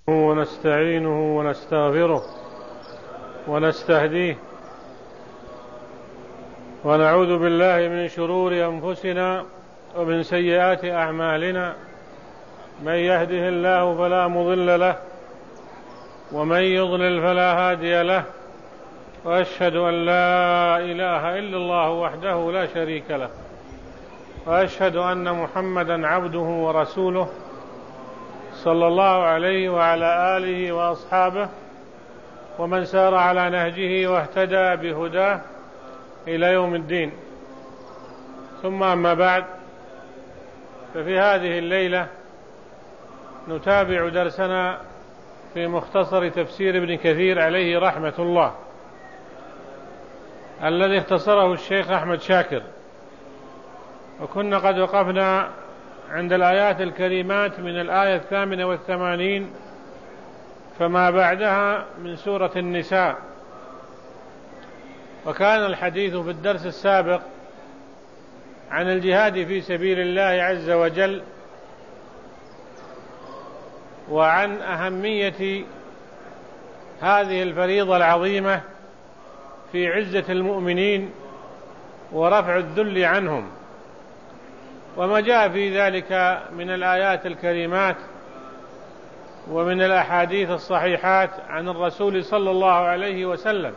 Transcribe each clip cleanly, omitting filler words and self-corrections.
ونستعينه ونستغفره ونستهديه ونعوذ بالله من شرور أنفسنا ومن سيئات أعمالنا. من يهده الله فلا مضل له ومن يضلل فلا هادي له، وأشهد أن لا إله إلا الله وحده لا شريك له، وأشهد أن محمدا عبده ورسوله صلى الله عليه وعلى آله وأصحابه ومن سار على نهجه واهتدى بهداه إلى يوم الدين. ثم أما بعد، ففي هذه الليلة نتابع درسنا في مختصر تفسير ابن كثير عليه رحمة الله، الذي اختصره الشيخ أحمد شاكر، وكنا قد وقفنا عند الآيات الكريمات من الآية 88 فما بعدها من سورة النساء. وكان الحديث في الدرس السابق عن الجهاد في سبيل الله عز وجل، وعن أهمية هذه الفريضة العظيمة في عزة المؤمنين ورفع الذل عنهم، وما جاء في ذلك من الآيات الكريمات ومن الأحاديث الصحيحات عن الرسول صلى الله عليه وسلم.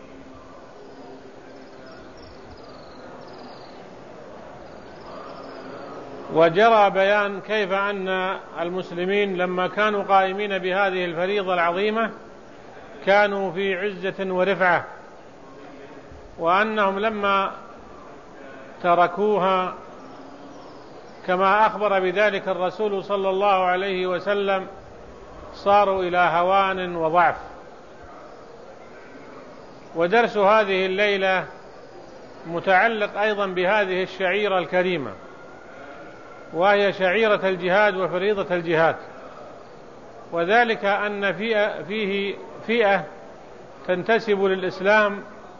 وجرى بيان كيف أن المسلمين لما كانوا قائمين بهذه الفريضة العظيمة كانوا في عزة ورفعة، وأنهم لما تركوها كما أخبر بذلك الرسول صلى الله عليه وسلم صاروا إلى هوان وضعف. ودرس هذه الليلة متعلق أيضا بهذه الشعيرة الكريمة، وهي شعيرة الجهاد وفريضة الجهاد، وذلك أن فيه فئة تنتسب للإسلام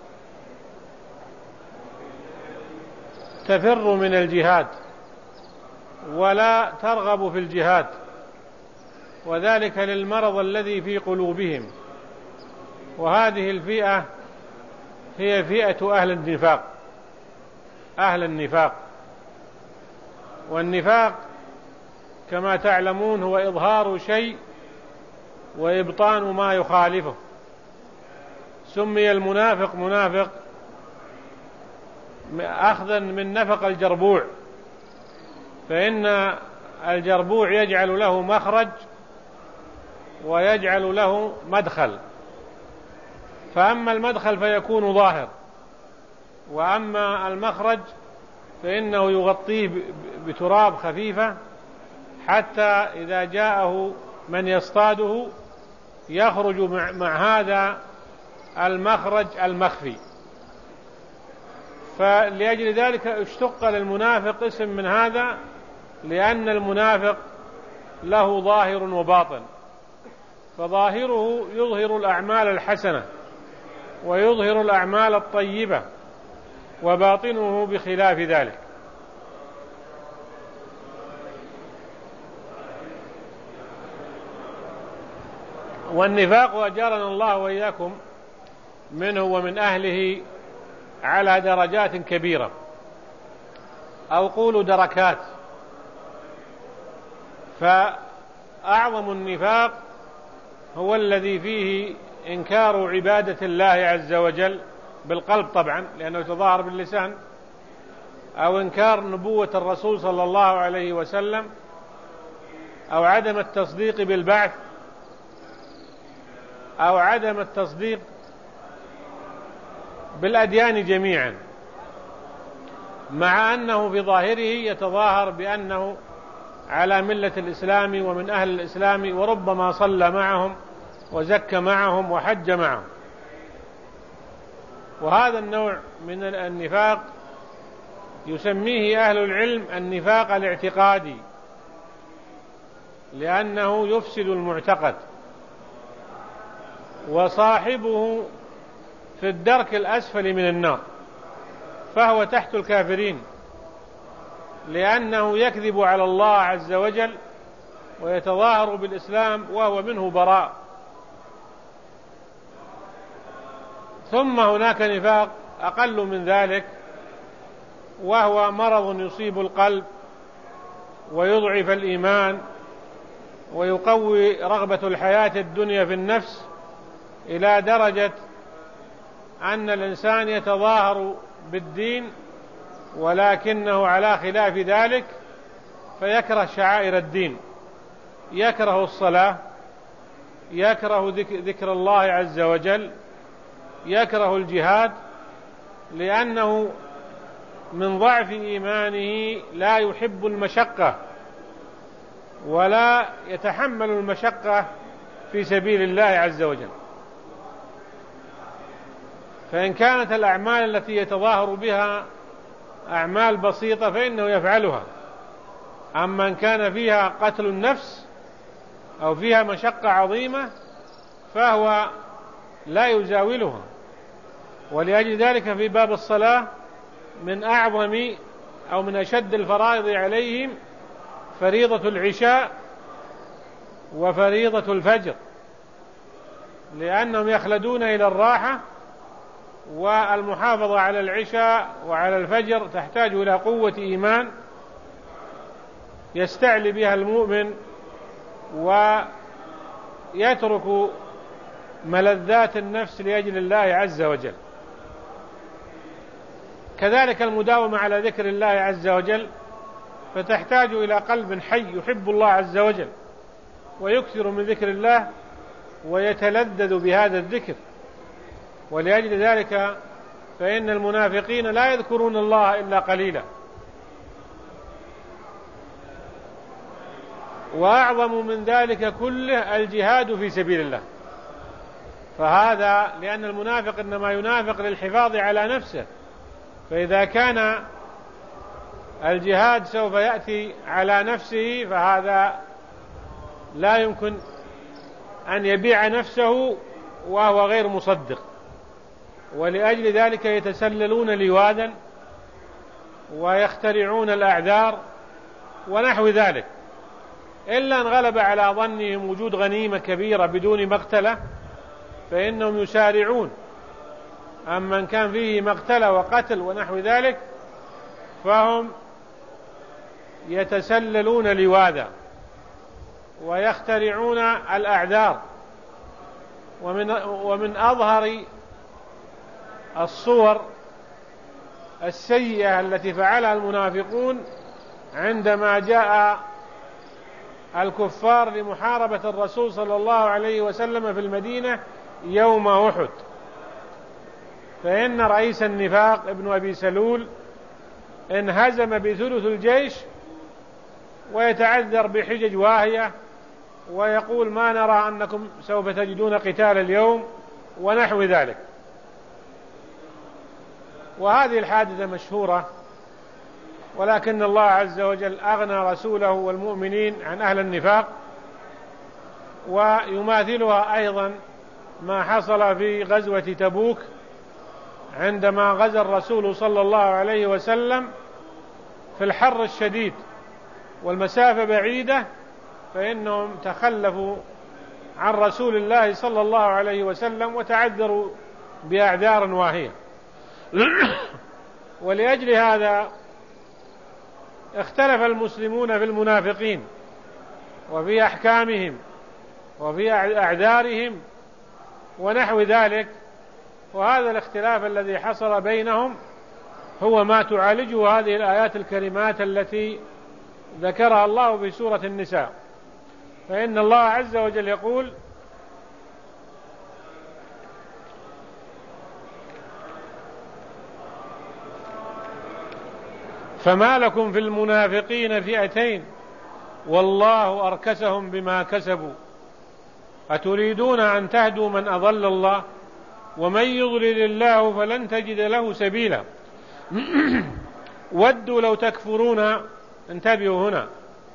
تفر من الجهاد ولا ترغب في الجهاد، وذلك للمرض الذي في قلوبهم. وهذه الفئة هي فئة أهل النفاق. والنفاق كما تعلمون هو إظهار شيء وإبطان ما يخالفه. سمي المنافق منافق أخذا من نفق الجربوع، فإن الجربوع يجعل له مخرج ويجعل له مدخل، فأما المدخل فيكون ظاهر، وأما المخرج فإنه يغطيه بتراب خفيفة حتى إذا جاءه من يصطاده يخرج مع هذا المخرج المخفي. فلأجل ذلك اشتق للمنافق اسم من هذا، لأن المنافق له ظاهر وباطن، فظاهره يظهر الأعمال الحسنة ويظهر الأعمال الطيبة، وباطنه بخلاف ذلك. والنفاق أجارنا الله وإياكم منه ومن أهله على درجات كبيرة، أو قولوا دركات. فأعظم النفاق هو الذي فيه إنكار عبادة الله عز وجل بالقلب طبعا، لأنه يتظاهر باللسان، أو إنكار نبوة الرسول صلى الله عليه وسلم، أو عدم التصديق بالبعث، أو عدم التصديق بالأديان جميعا، مع أنه في ظاهره يتظاهر بأنه على ملة الإسلام ومن أهل الإسلام، وربما صلى معهم وزكى معهم وحج معهم. وهذا النوع من النفاق يسميه أهل العلم النفاق الاعتقادي، لأنه يفسد المعتقد، وصاحبه في الدرك الأسفل من النار، فهو تحت الكافرين، لأنه يكذب على الله عز وجل ويتظاهر بالإسلام وهو منه براء. ثم هناك نفاق أقل من ذلك، وهو مرض يصيب القلب ويضعف الإيمان ويقوي رغبة الحياة الدنيا في النفس إلى درجة أن الإنسان يتظاهر بالدين ولكنه على خلاف ذلك، فيكره شعائر الدين، يكره الصلاة، يكره ذكر الله عز وجل، يكره الجهاد، لأنه من ضعف إيمانه لا يحب المشقة ولا يتحمل المشقة في سبيل الله عز وجل. فإن كانت الأعمال التي يتظاهر بها أعمال بسيطة فإنه يفعلها، أما إن كان فيها قتل النفس أو فيها مشقة عظيمة فهو لا يزاولها. ولأجل ذلك في باب الصلاة من أعظم أو من أشد الفرائض عليهم فريضة العشاء وفريضة الفجر، لأنهم يخلدون إلى الراحة، والمحافظة على العشاء وعلى الفجر تحتاج إلى قوة إيمان يستعلي بها المؤمن ويترك ملذات النفس لأجل الله عز وجل. كذلك المداومة على ذكر الله عز وجل فتحتاج إلى قلب حي يحب الله عز وجل ويكثر من ذكر الله ويتلذذ بهذا الذكر. ولأجل ذلك فإن المنافقين لا يذكرون الله إلا قليلا. وأعظم من ذلك كله الجهاد في سبيل الله، فهذا لأن المنافق إنما ينافق للحفاظ على نفسه، فإذا كان الجهاد سوف يأتي على نفسه فهذا لا يمكن أن يبيع نفسه وهو غير مصدق. ولأجل ذلك يتسللون لواذا ويخترعون الأعذار ونحو ذلك، إلا أن غلب على ظنهم وجود غنيمة كبيرة بدون مقتلة فإنهم يسارعون. أما إن كان فيه مقتلة وقتل ونحو ذلك فهم يتسللون لواذا ويخترعون الأعذار. ومن أظهر الصور السيئة التي فعلها المنافقون عندما جاء الكفار لمحاربة الرسول صلى الله عليه وسلم في المدينة يوم أحد، فإن رئيس النفاق ابن أبي سلول انهزم بثلث الجيش ويتعذر بحجج واهية ويقول ما نرى أنكم سوف تجدون قتال اليوم ونحو ذلك. وهذه الحادثة مشهورة، ولكن الله عز وجل أغنى رسوله والمؤمنين عن أهل النفاق. ويماثلها أيضا ما حصل في غزوة تبوك عندما غزا الرسول صلى الله عليه وسلم في الحر الشديد والمسافة بعيدة، فإنهم تخلفوا عن رسول الله صلى الله عليه وسلم وتعذروا بأعذار واهية. ولأجل هذا اختلف المسلمون في المنافقين وفي أحكامهم وفي أعذارهم ونحو ذلك، وهذا الاختلاف الذي حصل بينهم هو ما تعالجه هذه الآيات الكريمات التي ذكرها الله في سورة النساء. فإن الله عز وجل يقول: فما لكم في المنافقين فئتين والله أركسهم بما كسبوا أتريدون أن تهدوا من أضل الله ومن يضلل الله فلن تجد له سبيلا ودوا لو تكفرون. انتبهوا هنا،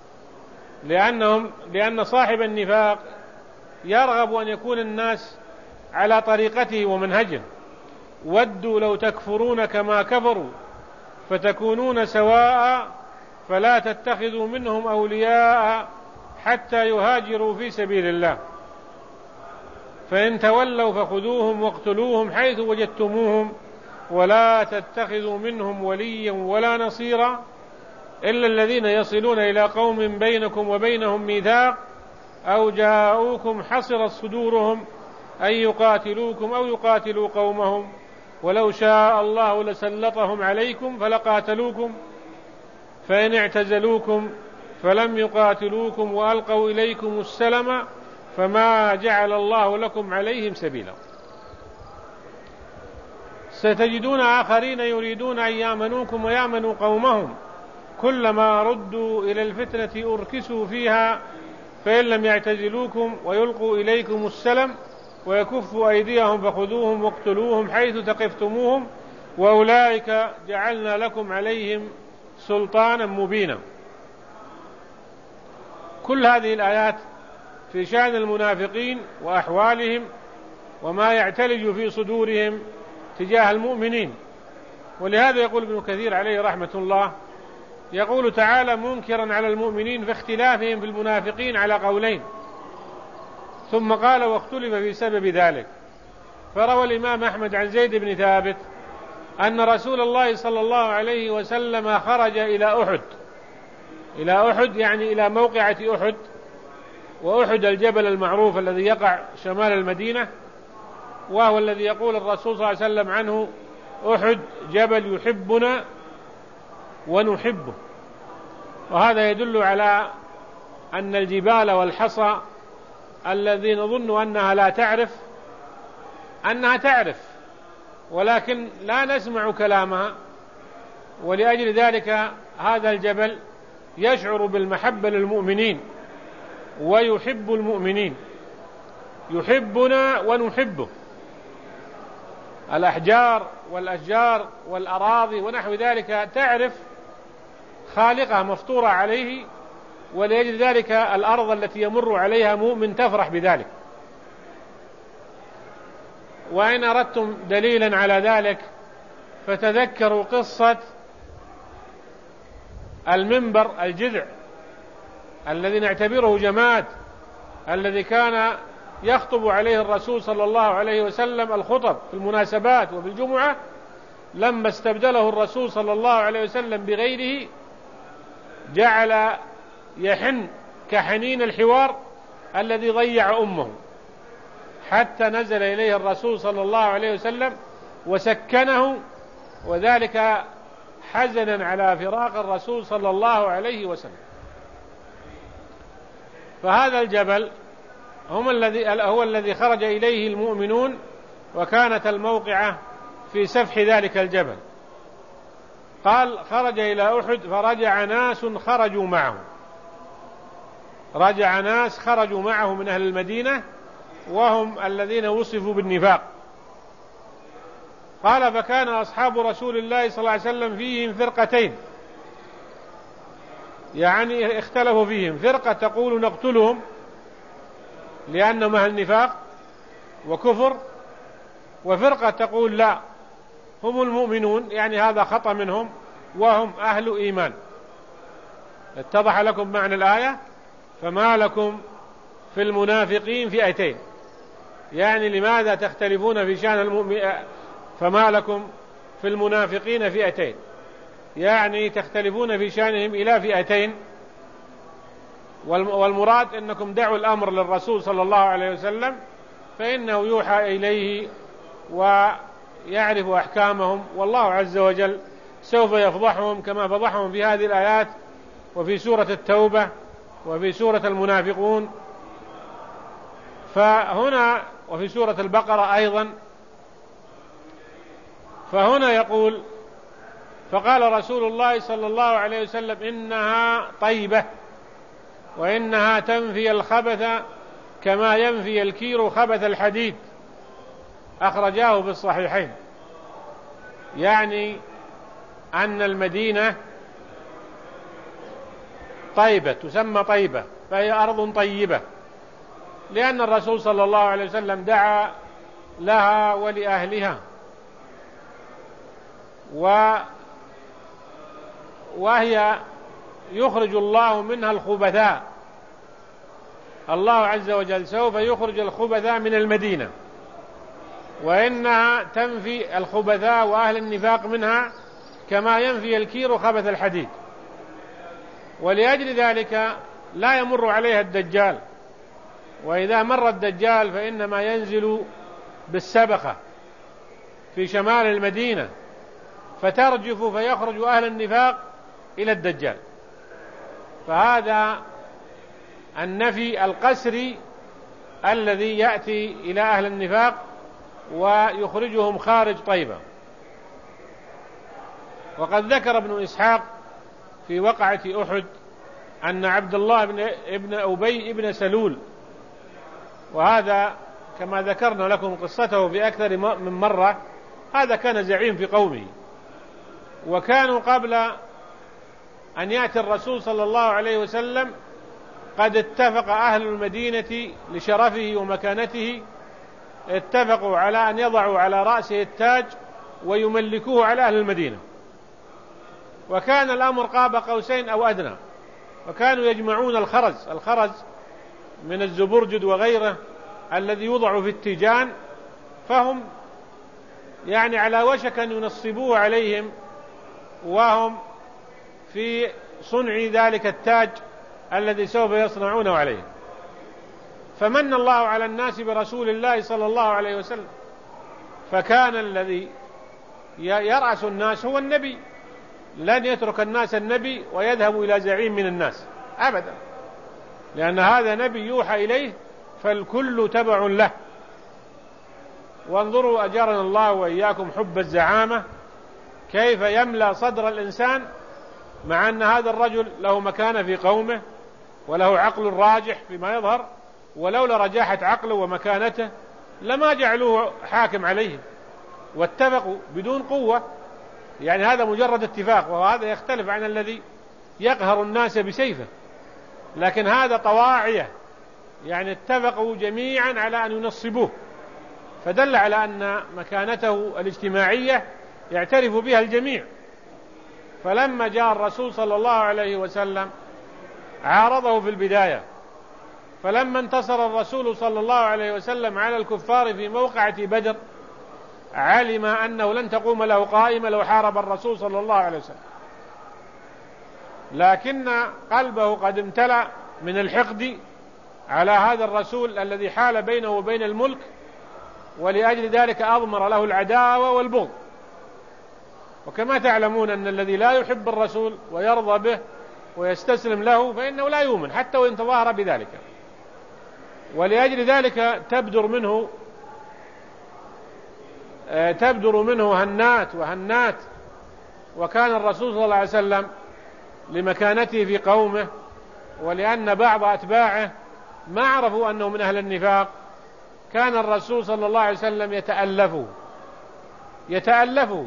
لأن صاحب النفاق يرغب أن يكون الناس على طريقته ومنهجه. ودوا لو تكفرون كما كفروا فتكونون سواء فلا تتخذوا منهم أولياء حتى يهاجروا في سبيل الله، فإن تولوا فخذوهم واقتلوهم حيث وجدتموهم ولا تتخذوا منهم وليا ولا نصيرا إلا الذين يصلون إلى قوم بينكم وبينهم ميثاق أو جاءوكم حصرت صدورهم أن يقاتلوكم أو يقاتلوا قومهم ولو شاء الله لسلطهم عليكم فلقاتلوكم فإن اعتزلوكم فلم يقاتلوكم وألقوا إليكم السلم فما جعل الله لكم عليهم سبيلا. ستجدون آخرين يريدون أن يامنوكم ويامنوا قومهم كلما ردوا إلى الفتنة أركسوا فيها فإن لم يعتزلوكم ويلقوا إليكم السلم ويكفوا أيديهم فخذوهم واقتلوهم حيث ثقفتموهم وأولئك جعلنا لكم عليهم سلطانا مبينا. كل هذه الآيات في شأن المنافقين وأحوالهم وما يعتلج في صدورهم تجاه المؤمنين. ولهذا يقول ابن كثير عليه رحمة الله، يقول تعالى منكرا على المؤمنين في اختلافهم في المنافقين على قولين، ثم قال واختلف في سبب ذلك. فروى الإمام أحمد عن زيد بن ثابت أن رسول الله صلى الله عليه وسلم خرج إلى أحد يعني إلى موقعة أحد، وأحد الجبل المعروف الذي يقع شمال المدينة، وهو الذي يقول الرسول صلى الله عليه وسلم عنه أحد جبل يحبنا ونحبه. وهذا يدل على أن الجبال والحصى الذي نظن أنها لا تعرف أنها تعرف، ولكن لا نسمع كلامها، ولأجل ذلك هذا الجبل يشعر بالمحبة للمؤمنين ويحب المؤمنين، يحبنا ونحبه. الأحجار والأشجار والأراضي ونحو ذلك تعرف خالقها مفطورة عليه، ولأجل ذلك الأرض التي يمر عليها مؤمن تفرح بذلك. وإن أردتم دليلا على ذلك فتذكروا قصة المنبر الجذع الذي نعتبره جماد، الذي كان يخطب عليه الرسول صلى الله عليه وسلم الخطب في المناسبات وفي الجمعة، لما استبدله الرسول صلى الله عليه وسلم بغيره جعل يحن كحنين الحوار الذي ضيع أمه، حتى نزل إليه الرسول صلى الله عليه وسلم وسكنه، وذلك حزنا على فراق الرسول صلى الله عليه وسلم. فهذا الجبل هو الذي خرج إليه المؤمنون، وكانت الموقعة في سفح ذلك الجبل. قال خرج إلى أحد فرجع ناس خرجوا معه، رجع ناس خرجوا معه من أهل المدينة وهم الذين وصفوا بالنفاق. قال فكان أصحاب رسول الله صلى الله عليه وسلم فيهم فرقتين، يعني اختلفوا فيهم، فرقة تقول نقتلهم لأنهم أهل نفاق وكفر، وفرقة تقول لا هم المؤمنون، يعني هذا خطأ منهم وهم أهل إيمان. اتضح لكم معنى الآية؟ فما لكم في المنافقين فئتين، يعني لماذا تختلفون في شأن المؤمنين؟ فما لكم في المنافقين فئتين، يعني تختلفون في شأنهم إلى فئتين، والمراد أنكم دعوا الأمر للرسول صلى الله عليه وسلم فإنه يوحى إليه ويعرف أحكامهم، والله عز وجل سوف يفضحهم كما فضحهم في هذه الآيات وفي سورة التوبة وفي سورة المنافقون، فهنا وفي سورة البقرة أيضا. فهنا يقول فقال رسول الله صلى الله عليه وسلم إنها طيبة وإنها تنفي الخبث كما ينفي الكير خبث الحديد، أخرجاه في الصحيحين. يعني أن المدينة طيبة، تسمى طيبة، فهي أرض طيبة، لأن الرسول صلى الله عليه وسلم دعا لها ولأهلها، وهي يخرج الله منها الخبثاء الله عز وجل سوف يخرج الخبثاء من المدينة، وإنها تنفي الخبثاء وأهل النفاق منها كما ينفي الكير خبث الحديد. ولأجل ذلك لا يمر عليها الدجال، وإذا مر الدجال فإنما ينزل بالسبخة في شمال المدينة فترجف فيخرج أهل النفاق إلى الدجال. فهذا النفي القسري الذي يأتي إلى أهل النفاق ويخرجهم خارج طيبة. وقد ذكر ابن إسحاق في وقعة أحد أن عبد الله بن أبي بن سلول، وهذا كما ذكرنا لكم قصته في أكثر من مرة، هذا كان زعيم في قومه، وكانوا قبل أن يأتي الرسول صلى الله عليه وسلم قد اتفق أهل المدينة لشرفه ومكانته، اتفقوا على أن يضعوا على رأسه التاج ويملكوه على أهل المدينة، وكان الأمر قاب قوسين أو أدنى. وكانوا يجمعون الخرز من الزبرجد وغيره الذي يوضع في التيجان، فهم يعني على وشك أن ينصبوه عليهم وهم في صنع ذلك التاج الذي سوف يصنعونه عليه. فمن الله على الناس برسول الله صلى الله عليه وسلم، فكان الذي يرأس الناس هو النبي، لن يترك الناس النبي ويذهب إلى زعيم من الناس أبدا، لأن هذا نبي يوحى إليه فالكل تبع له. وانظروا أجرنا الله وإياكم حب الزعامة كيف يملأ صدر الإنسان، مع أن هذا الرجل له مكانة في قومه وله عقل راجح فيما يظهر، ولولا رجاحة عقله ومكانته لما جعلوه حاكم عليهم، واتفقوا بدون قوة. يعني هذا مجرد اتفاق، وهذا يختلف عن الذي يقهر الناس بسيفه، لكن هذا طواعية، يعني اتفقوا جميعا على أن ينصبوه، فدل على أن مكانته الاجتماعية يعترف بها الجميع. فلما جاء الرسول صلى الله عليه وسلم عارضه في البداية، فلما انتصر الرسول صلى الله عليه وسلم على الكفار في موقعة بدر علم أنه لن تقوم له قائمة لو حارب الرسول صلى الله عليه وسلم، لكن قلبه قد امتلأ من الحقد على هذا الرسول الذي حال بينه وبين الملك، ولأجل ذلك أضمر له العداوة والبغض. وكما تعلمون أن الذي لا يحب الرسول ويرضى به ويستسلم له فإنه لا يؤمن حتى وإن تظاهر بذلك. ولأجل ذلك تبدر منه هنات وهنات. وكان الرسول صلى الله عليه وسلم لمكانته في قومه، ولأن بعض أتباعه ما عرفوا أنه من أهل النفاق، كان الرسول صلى الله عليه وسلم يتألفه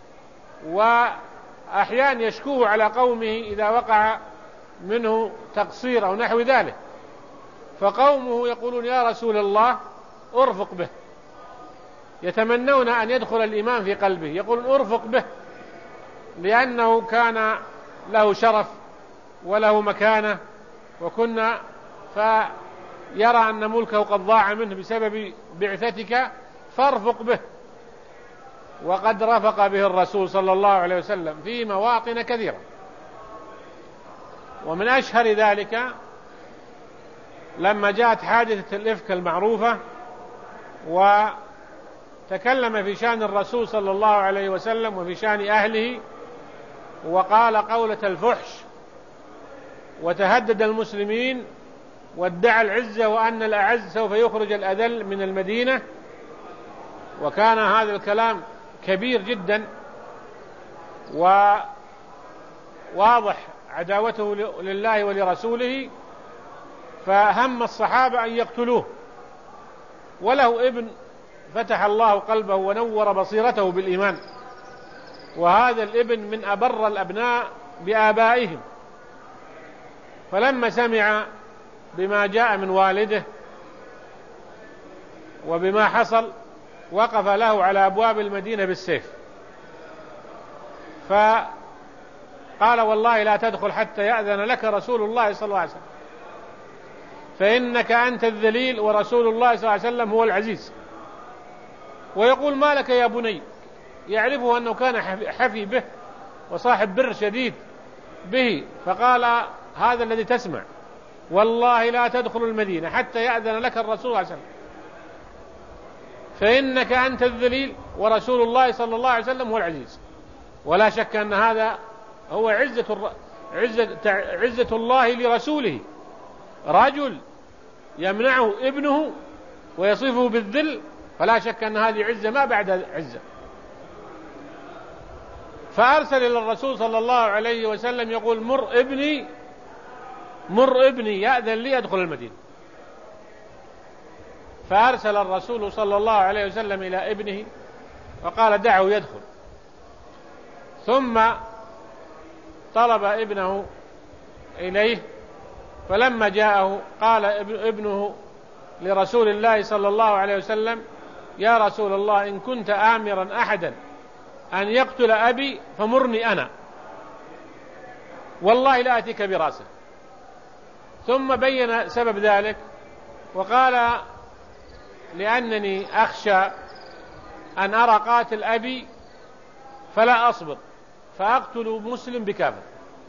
وأحيانا يشكوه على قومه إذا وقع منه تقصير أو نحو ذلك، فقومه يقولون يا رسول الله أرفق به، يتمنون أن يدخل الإيمان في قلبه، يقولون أرفق به لأنه كان له شرف وله مكانة، وكنا فيرى أن ملكه قد ضاع منه بسبب بعثتك فارفق به. وقد رفق به الرسول صلى الله عليه وسلم في مواطن كثيرة، ومن أشهر ذلك لما جاءت حادثة الإفك المعروفة، وتكلم في شأن الرسول صلى الله عليه وسلم وفي شأن أهله، وقال قولة الفحش وتهدد المسلمين وادعى العزة وأن الأعز سوف يخرج الأذل من المدينة. وكان هذا الكلام كبير جدا وواضح عداوته لله ولرسوله، فهم الصحابة أن يقتلوه، وله ابن فتح الله قلبه ونور بصيرته بالإيمان، وهذا الابن من أبر الأبناء بآبائهم. فلما سمع بما جاء من والده وبما حصل وقف له على أبواب المدينة بالسيف، فقال والله لا تدخل حتى يأذن لك رسول الله صلى الله عليه وسلم. فإنك أنت الذليل ورسول الله صلى الله عليه وسلم هو العزيز. ويقول: ما لك يا بني؟ يعرفه أنه كان حفي به وصاحب بر شديد به، فقال: هذا الذي تسمع، والله لا تدخل المدينة حتى يأذن لك الرسول صلى الله عليه وسلم، فإنك أنت الذليل ورسول الله صلى الله عليه وسلم هو العزيز. ولا شك أن هذا هو عزة الله لرسوله. رجل يمنعه ابنه ويصفه بالذل، فلا شك أن هذه عزة ما بعد عزة. فأرسل إلى الرسول صلى الله عليه وسلم يقول: مر ابني يأذن لي أدخل المدينة. فأرسل الرسول صلى الله عليه وسلم إلى ابنه وقال: دعه يدخل. ثم طلب ابنه إليه، فلما جاءه قال ابنه لرسول الله صلى الله عليه وسلم: يا رسول الله، إن كنت آمرا أحدا أن يقتل أبي فمرني أنا، والله لا أتيك براسه. ثم بين سبب ذلك وقال: لأنني أخشى أن أرى قاتل أبي فلا أصبر فأقتل مسلم بكافر،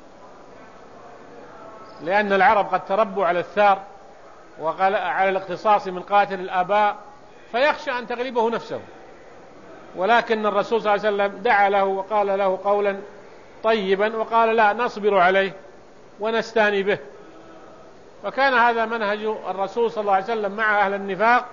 لأن العرب قد تربوا على الثار وعلى الاقتصاص من قاتل الآباء، فيخشى أن تغلبه نفسه. ولكن الرسول صلى الله عليه وسلم دعا له وقال له قولا طيبا وقال: لا، نصبر عليه ونستاني به. وكان هذا منهج الرسول صلى الله عليه وسلم مع أهل النفاق،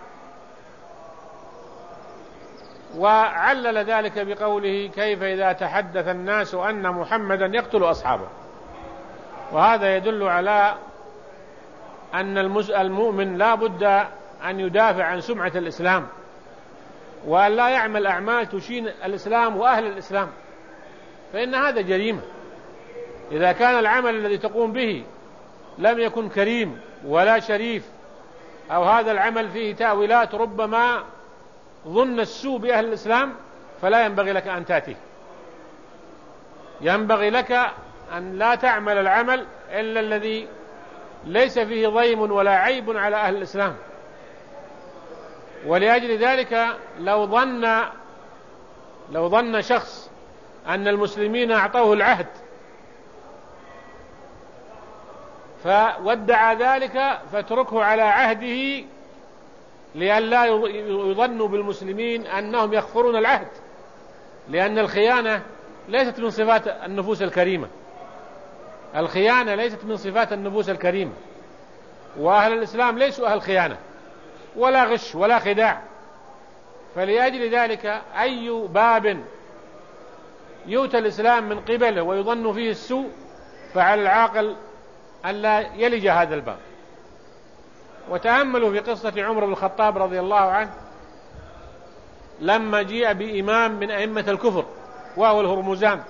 وعلل ذلك بقوله: كيف إذا تحدث الناس أن محمدا يقتل أصحابه. وهذا يدل على أن المؤمن لا بد أن يدافع عن سمعة الإسلام، وأن لا يعمل أعمال تشين الإسلام وأهل الإسلام، فإن هذا جريمة. إذا كان العمل الذي تقوم به لم يكن كريم ولا شريف، أو هذا العمل فيه تأويلات ربما ظن السوء بأهل الإسلام، فلا ينبغي لك أن تأتيه. ينبغي لك أن لا تعمل العمل إلا الذي ليس فيه ضيم ولا عيب على أهل الإسلام. ولأجل ذلك لو ظن شخص أن المسلمين أعطوه العهد فودع ذلك، فاتركه على عهده لئلا يظنوا بالمسلمين أنهم يخفرون العهد، لأن الخيانة ليست من صفات النفوس الكريمة. الخيانة ليست من صفات النفوس الكريمة، وأهل الإسلام ليسوا أهل خيانة ولا غش ولا خداع. فلأجل ذلك أي باب يؤتى الإسلام من قبله ويظن فيه السوء، فعلى العاقل أن لا يلج هذا الباب. وتأملوا في قصة عمر بن الخطاب رضي الله عنه لما جيء بإمام من أئمة الكفر وهو الهرمزان.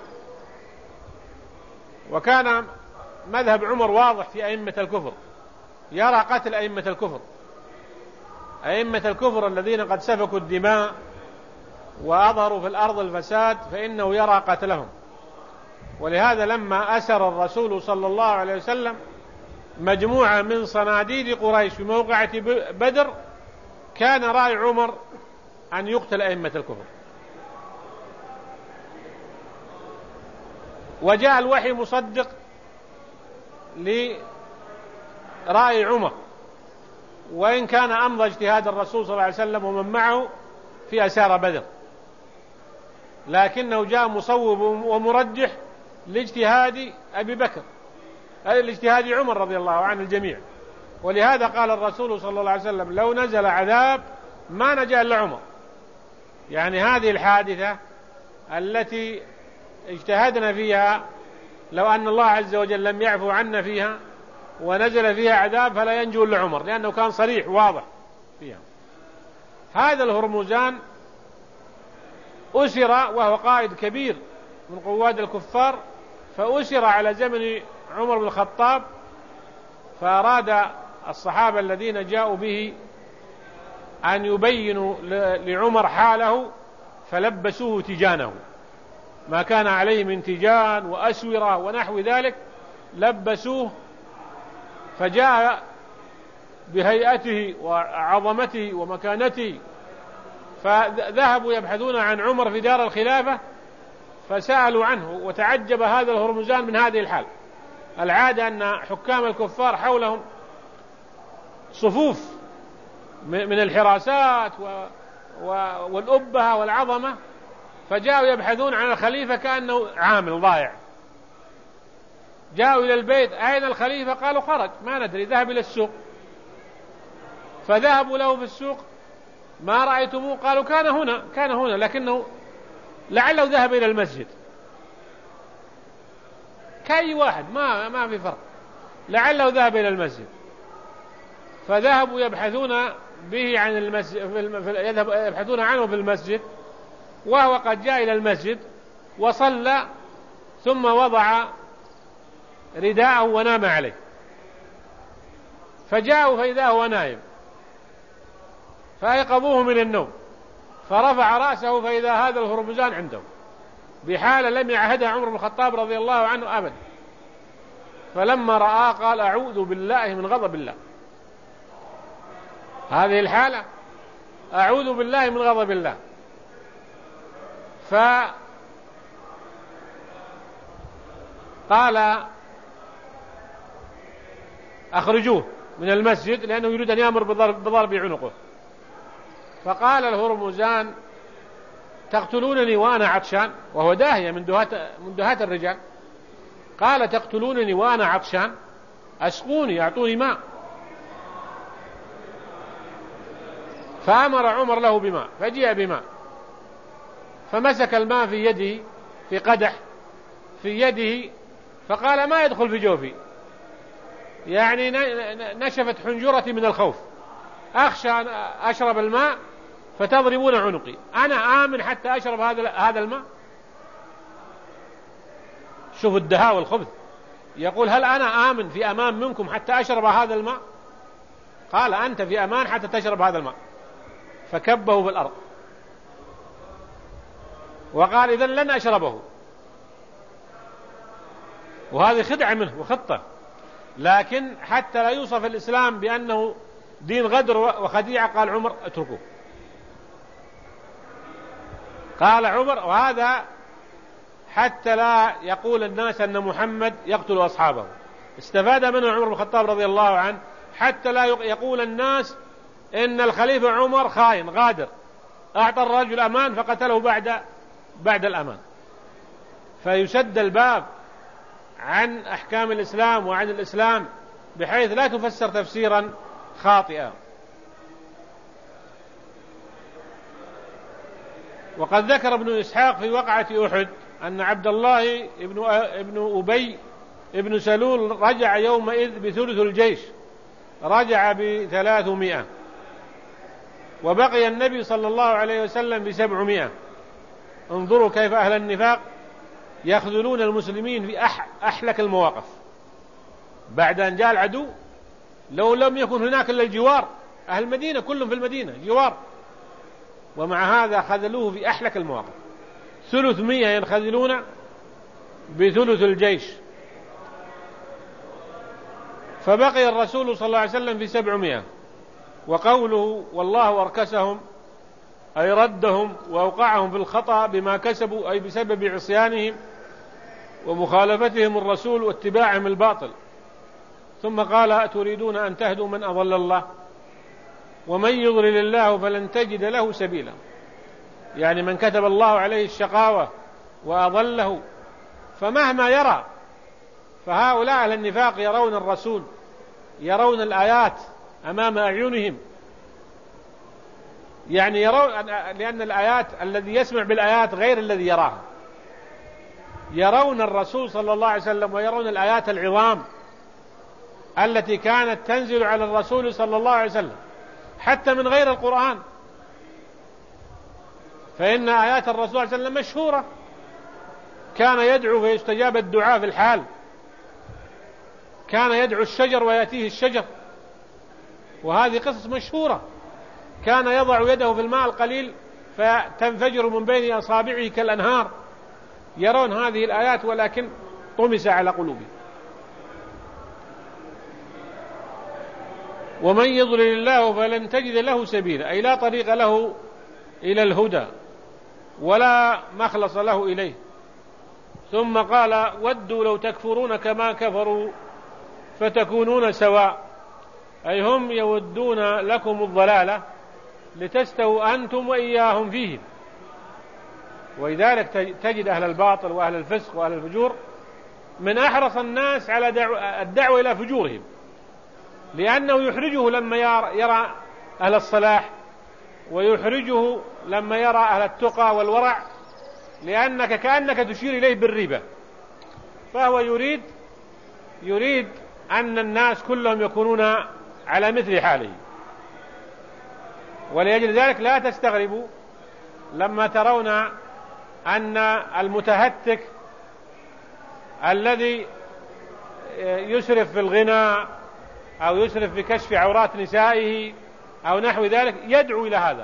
وكان مذهب عمر واضح في أئمة الكفر، يرى قتل أئمة الكفر، أئمة الكفر الذين قد سفكوا الدماء وأظهروا في الأرض الفساد، فإنه يرى قتلهم. ولهذا لما أسر الرسول صلى الله عليه وسلم مجموعة من صناديد قريش في موقعة بدر، كان رأي عمر أن يقتل أئمة الكفر. وجاء الوحي مصدق لرأي عمر، وإن كان أمضى اجتهاد الرسول صلى الله عليه وسلم ومن معه في أسار بدر، لكنه جاء مصوب ومرجح لاجتهاد أبي بكر، لاجتهاد عمر رضي الله عن الجميع. ولهذا قال الرسول صلى الله عليه وسلم: لو نزل عذاب ما نجا إلا عمر. يعني هذه الحادثة التي اجتهدنا فيها، لو أن الله عز وجل لم يعفو عنا فيها ونزل فيها عذاب فلا ينجو إلا عمر، لأنه كان صريح واضح فيها. هذا الهرمزان أسر وهو قائد كبير من قواد الكفار، فأسر على زمن عمر بن الخطاب، فأراد الصحابة الذين جاءوا به أن يبينوا لعمر حاله، فلبسوه تيجانه، ما كان عليه من تيجان وأسورة ونحو ذلك، لبسوه. فجاء بهيئته وعظمته ومكانته، فذهبوا يبحثون عن عمر في دار الخلافة فسألوا عنه، وتعجب هذا الهرمزان من هذه الحال. العادة أن حكام الكفار حولهم صفوف من الحراسات والأبهة والعظمة، فجاءوا يبحثون عن الخليفة كأنه عامل ضائع. جاءوا إلى البيت: أين الخليفة؟ قالوا: خرج، ما ندري، ذهب إلى السوق. فذهبوا له في السوق: ما رأيتموه؟ قالوا: كان هنا لكنه لعله ذهب إلى المسجد. كأي واحد، ما في فرق، لعله ذهب إلى المسجد. فذهبوا يبحثون به عن المسجد، يبحثون عنه في المسجد، وهو قد جاء إلى المسجد وصلى، ثم وضع رداءه ونام عليه. فجاءوا فإذا هو نائم، فأيقظوه من النوم، فرفع رأسه فإذا هذا الهرمزان عنده بحالة لم يعهدها عمر بن الخطاب رضي الله عنه أبدا. فلما رآه قال: أعوذ بالله من غضب الله. هذه الحالة، أعوذ بالله من غضب الله. فقال: أخرجوه من المسجد، لأنه يريد أن يأمر بضرب عنقه. فقال الهرمزان: تقتلونني وأنا عطشان؟ وهو داهية من دهات الرجال. قال: تقتلونني وأنا عطشان؟ أسقوني، أعطوني ماء. فأمر عمر له بماء، فجيء بماء، فمسك الماء في يده، في قدح في يده، فقال: ما يدخل في جوفي، يعني نشفت حنجرتي من الخوف، أخشى أن أشرب الماء فتضربون عنقي، أنا آمن حتى أشرب هذا الماء. شوفوا الدهاء والخبث، يقول: هل أنا آمن في أمان منكم حتى أشرب هذا الماء؟ قال: أنت في أمان حتى تشرب هذا الماء. فكبه في الأرض وقال: إذن لن أشربه. وهذه خدعة منه وخطة، لكن حتى لا يوصف الإسلام بأنه دين غدر وخديعة قال عمر: اتركوه. قال عمر: وهذا حتى لا يقول الناس أن محمد يقتل أصحابه. استفاد منه عمر بن الخطاب رضي الله عنه حتى لا يقول الناس إن الخليفة عمر خاين غادر، أعطى الرجل أمان فقتله بعد الأمان. فيسد الباب عن أحكام الإسلام وعن الإسلام بحيث لا تفسر تفسيرا خاطئا. وقد ذكر ابن إسحاق في وقعة أحد أن عبد الله ابن أبي ابن سلول رجع يومئذ بثلث الجيش، رجع ب300، وبقي النبي صلى الله عليه وسلم ب700. انظروا كيف أهل النفاق يخذلون المسلمين في أحلك المواقف. بعد أن جاء العدو، لو لم يكن هناك إلا الجوار، أهل المدينة كلهم في المدينة جوار، ومع هذا خذلوه في أحلك المواقف. 300 ينخذلون بثلث الجيش، فبقي الرسول صلى الله عليه وسلم في 700. وقوله: والله أركسهم، أي ردهم وأوقعهم في الخطأ بما كسبوا، أي بسبب عصيانهم ومخالفتهم الرسول واتباعهم الباطل. ثم قال: تريدون أن تهدوا من أضل الله ومن يضلل الله فلن تجد له سبيلا. يعني من كتب الله عليه الشقاوة وأضله فمهما يرى، فهؤلاء أهل النفاق يرون الرسول، يرون الآيات أمام أعينهم، يعني يرون، لأن الآيات الذي يسمع بالآيات غير الذي يراها. يرون الرسول صلى الله عليه وسلم ويرون الآيات العظام التي كانت تنزل على الرسول صلى الله عليه وسلم حتى من غير القرآن. فإن آيات الرسول صلى الله عليه وسلم مشهورة، كان يدعو فيستجاب الدعاء في الحال، كان يدعو الشجر ويأتيه الشجر، وهذه قصص مشهورة. كان يضع يده في الماء القليل فتنفجر من بين أصابعه كالأنهار. يرون هذه الآيات ولكن طمس على قلوبهم. ومن يضلل الله فلن تجد له سبيلا، أي لا طريق له إلى الهدى ولا مخلص له إليه. ثم قال ودوا لو تكفرون كما كفروا فتكونون سواء، أي هم يودون لكم الضلالة لتستووا أنتم وإياهم فيهم. ولذلك تجد أهل الباطل وأهل الفسق وأهل الفجور من أحرص الناس على الدعوة إلى فجورهم، لأنه يحرجه لما يرى أهل الصلاح، ويحرجه لما يرى أهل التقى والورع، لأنك كأنك تشير إليه بالربا. فهو يريد أن الناس كلهم يكونون على مثل حاله. ولأجل ذلك لا تستغربوا لما ترون أن المتهتك الذي يسرف في الغنى أو يسرف في كشف عورات نسائه أو نحو ذلك يدعو إلى هذا،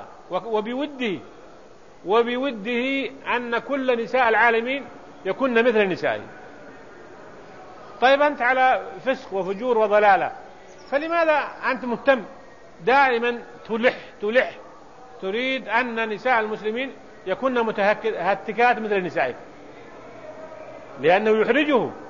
وبوده أن كل نساء العالمين يكون مثل نسائه. طيب أنت على فسق وفجور وضلالة، فلماذا أنت مهتم دائما تلح تريد أن نساء المسلمين يكون متهتكات مثل نسائك؟ لأنه يحرجه